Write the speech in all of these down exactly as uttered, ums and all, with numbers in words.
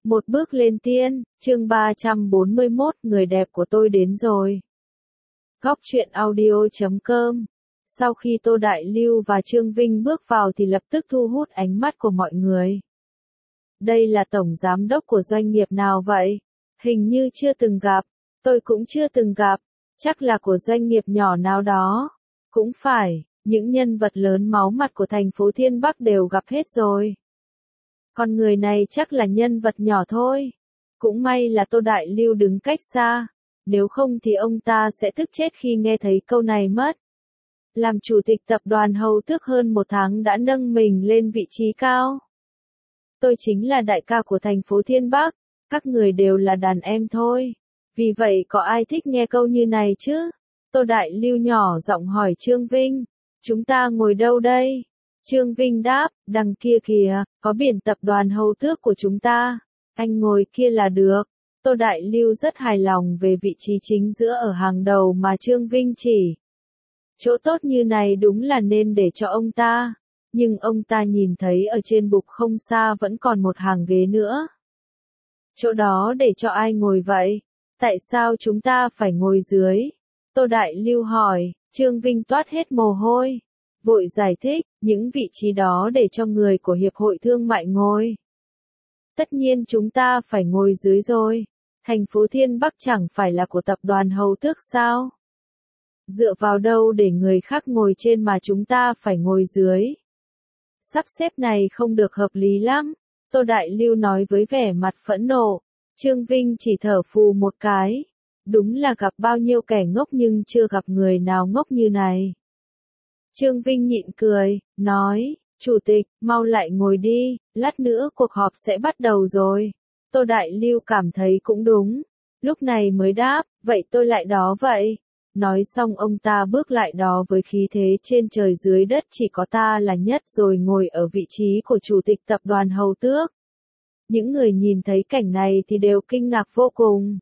Một bước lên tiên, chương ba trăm bốn mươi mốt, người đẹp của tôi đến rồi. Góc truyện audio chấm com. Sau khi Tô Đại Lưu và Trương Vinh bước vào thì lập tức thu hút ánh mắt của mọi người. Đây là tổng giám đốc của doanh nghiệp nào vậy? Hình như chưa từng gặp, tôi cũng chưa từng gặp, chắc là của doanh nghiệp nhỏ nào đó. Cũng phải, những nhân vật lớn máu mặt của thành phố Thiên Bắc đều gặp hết rồi. Còn người này chắc là nhân vật nhỏ thôi. Cũng may là Tô Đại Lưu đứng cách xa, nếu không thì ông ta sẽ tức chết khi nghe thấy câu này mất. Làm chủ tịch tập đoàn Hầu Tước hơn một tháng đã nâng mình lên vị trí cao. Tôi chính là đại ca của thành phố Thiên Bắc, các người đều là đàn em thôi. Vì vậy có ai thích nghe câu như này chứ? Tô Đại Lưu nhỏ giọng hỏi Trương Vinh, chúng ta ngồi đâu đây? Trương Vinh đáp, đằng kia kìa, có biển tập đoàn Hầu Tước của chúng ta. Anh ngồi kia là được. Tô Đại Lưu rất hài lòng về vị trí chính giữa ở hàng đầu mà Trương Vinh chỉ. Chỗ tốt như này đúng là nên để cho ông ta. Nhưng ông ta nhìn thấy ở trên bục không xa vẫn còn một hàng ghế nữa. Chỗ đó để cho ai ngồi vậy? Tại sao chúng ta phải ngồi dưới? Tô Đại Lưu hỏi, Trương Vinh toát hết mồ hôi. Vội giải thích, những vị trí đó để cho người của Hiệp hội Thương mại ngồi. Tất nhiên chúng ta phải ngồi dưới rồi. Thành phố Thiên Bắc chẳng phải là của tập đoàn Hầu Tước sao? Dựa vào đâu để người khác ngồi trên mà chúng ta phải ngồi dưới? Sắp xếp này không được hợp lý lắm. Tô Đại Lưu nói với vẻ mặt phẫn nộ. Trương Vinh chỉ thở phù một cái. Đúng là gặp bao nhiêu kẻ ngốc nhưng chưa gặp người nào ngốc như này. Trương Vinh nhịn cười, nói, Chủ tịch, mau lại ngồi đi, lát nữa cuộc họp sẽ bắt đầu rồi. Tô Đại Lưu cảm thấy cũng đúng. Lúc này mới đáp, vậy tôi lại đó vậy. Nói xong ông ta bước lại đó với khí thế trên trời dưới đất chỉ có ta là nhất rồi ngồi ở vị trí của Chủ tịch tập đoàn Hầu Tước. Những người nhìn thấy cảnh này thì đều kinh ngạc vô cùng.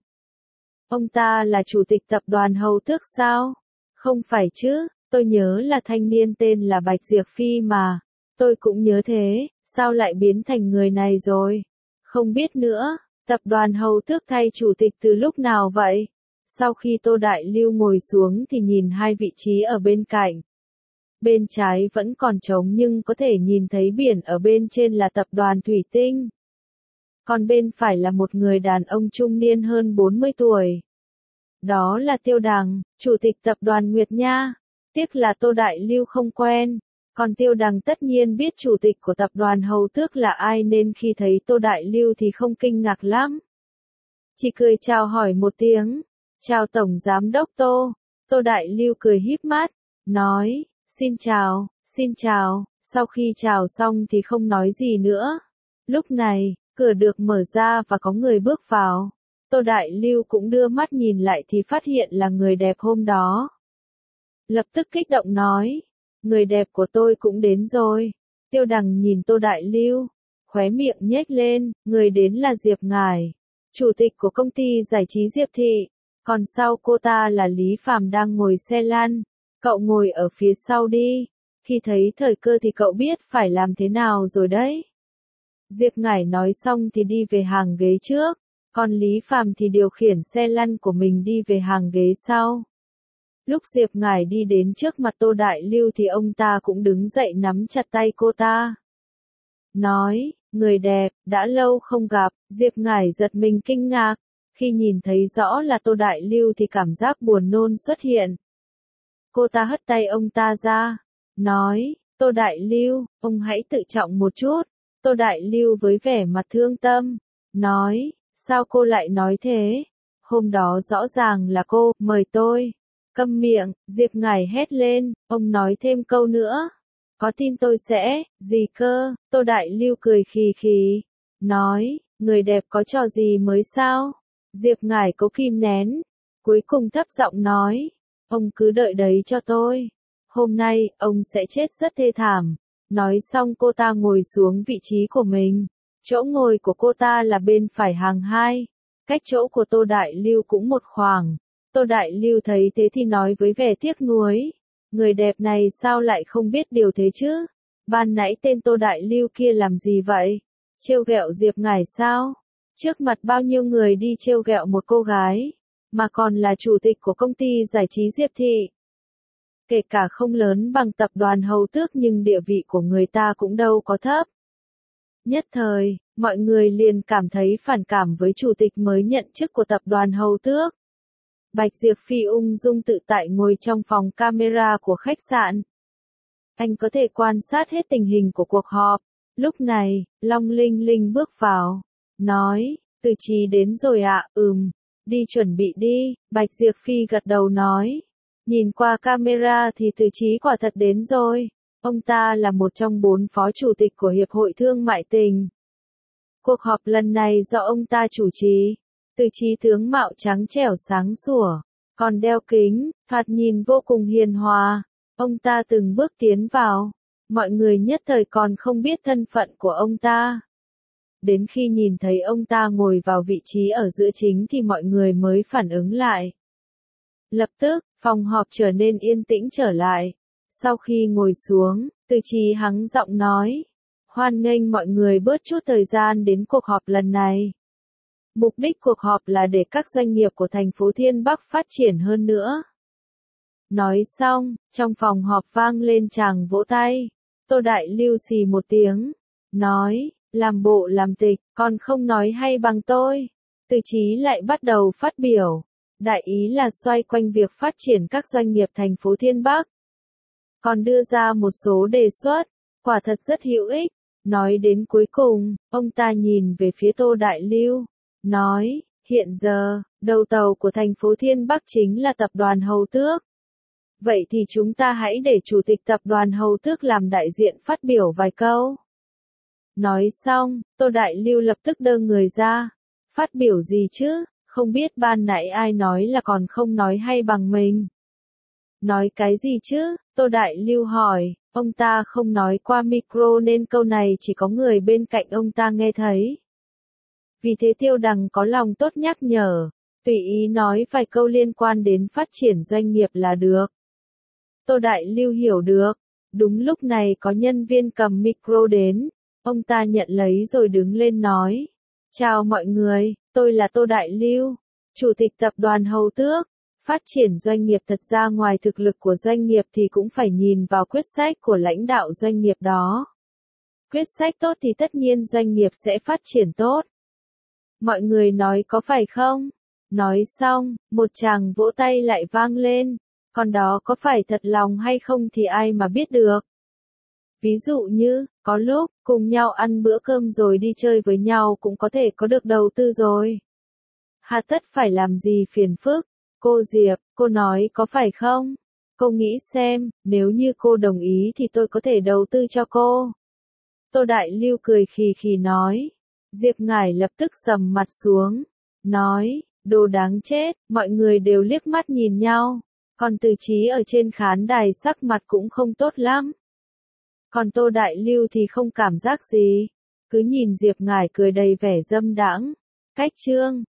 Ông ta là Chủ tịch tập đoàn Hầu Tước sao? Không phải chứ, tôi nhớ là thanh niên tên là Bạch Diệp Phi mà. Tôi cũng nhớ thế, sao lại biến thành người này rồi? Không biết nữa, tập đoàn Hầu Tước thay chủ tịch từ lúc nào vậy? Sau khi Tô Đại Lưu ngồi xuống thì nhìn hai vị trí ở bên cạnh. Bên trái vẫn còn trống nhưng có thể nhìn thấy biển ở bên trên là tập đoàn Thủy Tinh. Còn bên phải là một người đàn ông trung niên hơn bốn mươi tuổi. Đó là Tiêu Đằng, chủ tịch tập đoàn Nguyệt Nha. Tiếc là Tô Đại Lưu không quen. Còn Tiêu Đằng tất nhiên biết chủ tịch của tập đoàn Hầu Tước là ai nên khi thấy Tô Đại Lưu thì không kinh ngạc lắm. Chỉ cười chào hỏi một tiếng. Chào Tổng Giám đốc Tô. Tô Đại Lưu cười híp mắt. Nói, xin chào, xin chào. Sau khi chào xong thì không nói gì nữa. Lúc này, cửa được mở ra và có người bước vào. Tô Đại Lưu cũng đưa mắt nhìn lại thì phát hiện là người đẹp hôm đó. Lập tức kích động nói. Người đẹp của tôi cũng đến rồi. Tiêu Đằng nhìn Tô Đại Lưu, khóe miệng nhếch lên, người đến là Diệp Ngải, chủ tịch của công ty giải trí Diệp Thị. Còn sau cô ta là Lý Phàm đang ngồi xe lăn. Cậu ngồi ở phía sau đi. Khi thấy thời cơ thì cậu biết phải làm thế nào rồi đấy. Diệp Ngải nói xong thì đi về hàng ghế trước. Còn Lý Phàm thì điều khiển xe lăn của mình đi về hàng ghế sau. Lúc Diệp Ngải đi đến trước mặt Tô Đại Lưu thì ông ta cũng đứng dậy nắm chặt tay cô ta. Nói, người đẹp, đã lâu không gặp, Diệp Ngải giật mình kinh ngạc. Khi nhìn thấy rõ là Tô Đại Lưu thì cảm giác buồn nôn xuất hiện. Cô ta hất tay ông ta ra. Nói, Tô Đại Lưu, ông hãy tự trọng một chút. Tô Đại Lưu với vẻ mặt thương tâm. Nói, sao cô lại nói thế? Hôm đó rõ ràng là cô, mời tôi. Câm miệng, Diệp Ngải hét lên, ông nói thêm câu nữa. Có tin tôi sẽ, gì cơ, Tô Đại Lưu cười khì khì. Nói, người đẹp có trò gì mới sao? Diệp Ngải cố kìm nén. Cuối cùng thấp giọng nói, ông cứ đợi đấy cho tôi. Hôm nay, ông sẽ chết rất thê thảm. Nói xong cô ta ngồi xuống vị trí của mình. Chỗ ngồi của cô ta là bên phải hàng hai. Cách chỗ của Tô Đại Lưu cũng một khoảng. Tô Đại Lưu thấy thế thì nói với vẻ tiếc nuối. Người đẹp này sao lại không biết điều thế chứ? Ban nãy tên Tô Đại Lưu kia làm gì vậy? Trêu ghẹo Diệp Ngải sao? Trước mặt bao nhiêu người đi trêu ghẹo một cô gái, mà còn là chủ tịch của công ty giải trí Diệp Thị. Kể cả không lớn bằng tập đoàn Hầu Tước nhưng địa vị của người ta cũng đâu có thấp. Nhất thời, mọi người liền cảm thấy phản cảm với chủ tịch mới nhận chức của tập đoàn Hầu Tước. Bạch Diệp Phi ung dung tự tại ngồi trong phòng camera của khách sạn. Anh có thể quan sát hết tình hình của cuộc họp. Lúc này, Long Linh Linh bước vào, nói, Từ Chí đến rồi ạ, à, ừm, đi chuẩn bị đi, Bạch Diệp Phi gật đầu nói. Nhìn qua camera thì Từ Chí quả thật đến rồi, ông ta là một trong bốn phó chủ tịch của Hiệp hội Thương mại Tỉnh. Cuộc họp lần này do ông ta chủ trì. Từ Chí tướng mạo trắng trẻo sáng sủa, còn đeo kính, thoạt nhìn vô cùng hiền hòa. Ông ta từng bước tiến vào, mọi người nhất thời còn không biết thân phận của ông ta. Đến khi nhìn thấy ông ta ngồi vào vị trí ở giữa chính thì mọi người mới phản ứng lại. Lập tức, phòng họp trở nên yên tĩnh trở lại. Sau khi ngồi xuống, Từ Chí hắng giọng nói, hoan nghênh mọi người bớt chút thời gian đến cuộc họp lần này. Mục đích cuộc họp là để các doanh nghiệp của thành phố Thiên Bắc phát triển hơn nữa. Nói xong, trong phòng họp vang lên tràng vỗ tay. Tô Đại Lưu xì một tiếng, nói, làm bộ làm tịch, còn không nói hay bằng tôi. Từ Chí lại bắt đầu phát biểu. Đại ý là xoay quanh việc phát triển các doanh nghiệp thành phố Thiên Bắc. Còn đưa ra một số đề xuất, quả thật rất hữu ích. Nói đến cuối cùng, ông ta nhìn về phía Tô Đại Lưu, nói, hiện giờ, đầu tàu của thành phố Thiên Bắc chính là tập đoàn Hầu Tước. Vậy thì chúng ta hãy để chủ tịch tập đoàn Hầu Tước làm đại diện phát biểu vài câu. Nói xong, Tô Đại Lưu lập tức đơ người ra. Phát biểu gì chứ, không biết ban nãy ai nói là còn không nói hay bằng mình. Nói cái gì chứ, Tô Đại Lưu hỏi, ông ta không nói qua micro nên câu này chỉ có người bên cạnh ông ta nghe thấy. Vì thế Tiêu Đằng có lòng tốt nhắc nhở, tùy ý nói vài câu liên quan đến phát triển doanh nghiệp là được. Tô Đại Lưu hiểu được, đúng lúc này có nhân viên cầm micro đến, ông ta nhận lấy rồi đứng lên nói, chào mọi người, tôi là Tô Đại Lưu, chủ tịch tập đoàn Hầu Tước. Phát triển doanh nghiệp thật ra ngoài thực lực của doanh nghiệp thì cũng phải nhìn vào quyết sách của lãnh đạo doanh nghiệp đó. Quyết sách tốt thì tất nhiên doanh nghiệp sẽ phát triển tốt. Mọi người nói có phải không? Nói xong, một tràng vỗ tay lại vang lên. Còn đó có phải thật lòng hay không thì ai mà biết được. Ví dụ như, có lúc, cùng nhau ăn bữa cơm rồi đi chơi với nhau cũng có thể có được đầu tư rồi. Hà tất phải làm gì phiền phức. Cô Diệp, cô nói có phải không? Cô nghĩ xem, nếu như cô đồng ý thì tôi có thể đầu tư cho cô. Tô Đại Lưu cười khì khì nói. Diệp Ngải lập tức sầm mặt xuống. Nói, đồ đáng chết, mọi người đều liếc mắt nhìn nhau. Còn Từ Chí ở trên khán đài sắc mặt cũng không tốt lắm. Còn Tô Đại Lưu thì không cảm giác gì. Cứ nhìn Diệp Ngải cười đầy vẻ dâm đãng. Cách chương